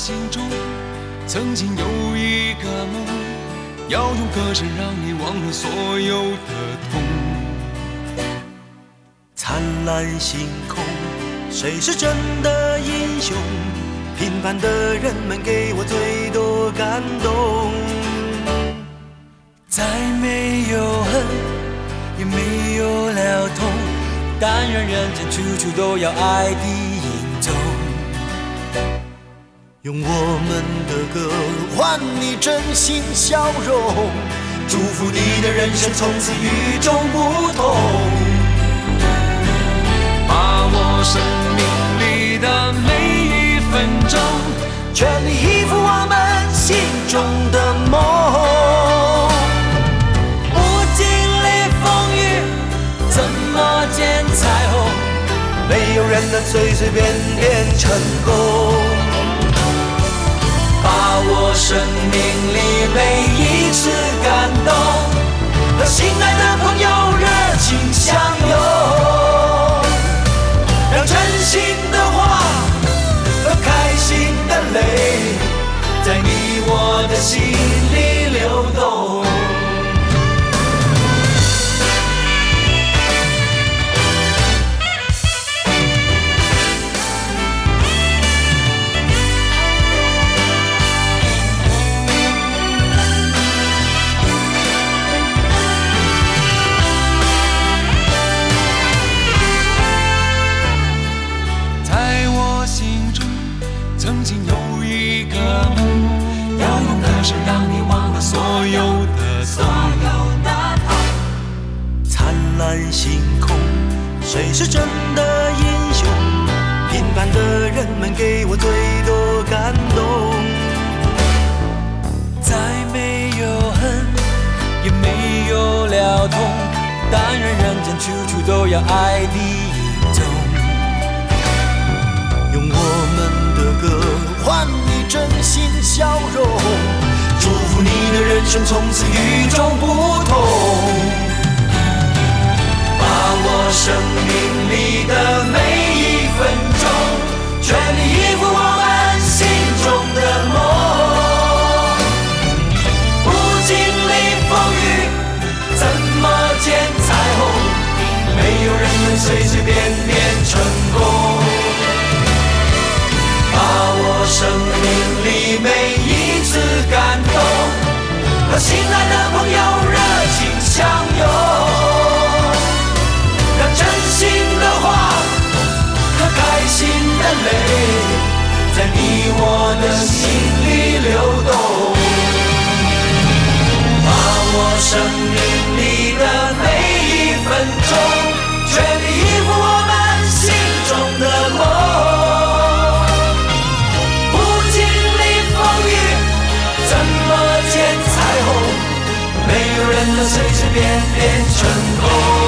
心中曾经有一个梦，要用歌声让你忘了所有的痛。 灿烂星空，谁是真的英雄？平凡的人们给我最多感动。 再没有恨，也没有了痛，但愿人间处处都有爱的影踪。 用我们的歌换你真心笑容，祝福你的人生从此与众不同。 把握生命里的每一分钟， 全力以赴我们心中的梦。 不经历风雨，怎么见彩虹？ 没有人能随随便便成功。 把握生命里每一次感动， 和心爱的朋友热情相拥，让真心的话和开心的泪，在你我的心里流动。 曾经有一个梦，要用歌声让你忘了所有的痛。 灿烂星空，谁是真的英雄？平凡的人们给我最多感动。 再没有恨，也没有了痛，但愿人间处处都有爱的影踪。 用我们的歌换你真心笑容，祝福你的人生从此与众不同。把握生命里的每一分钟，全力以赴我们心中的梦。不经历风雨，怎么见彩虹？没有人能随随便便成功。把握生命里每一次感动，和心爱的朋友热情相拥，让真心的话和开心的泪，在你我的心里流动。把握生命里的每一分钟，全力以赴我们心中的梦。没有人能随随便便成功。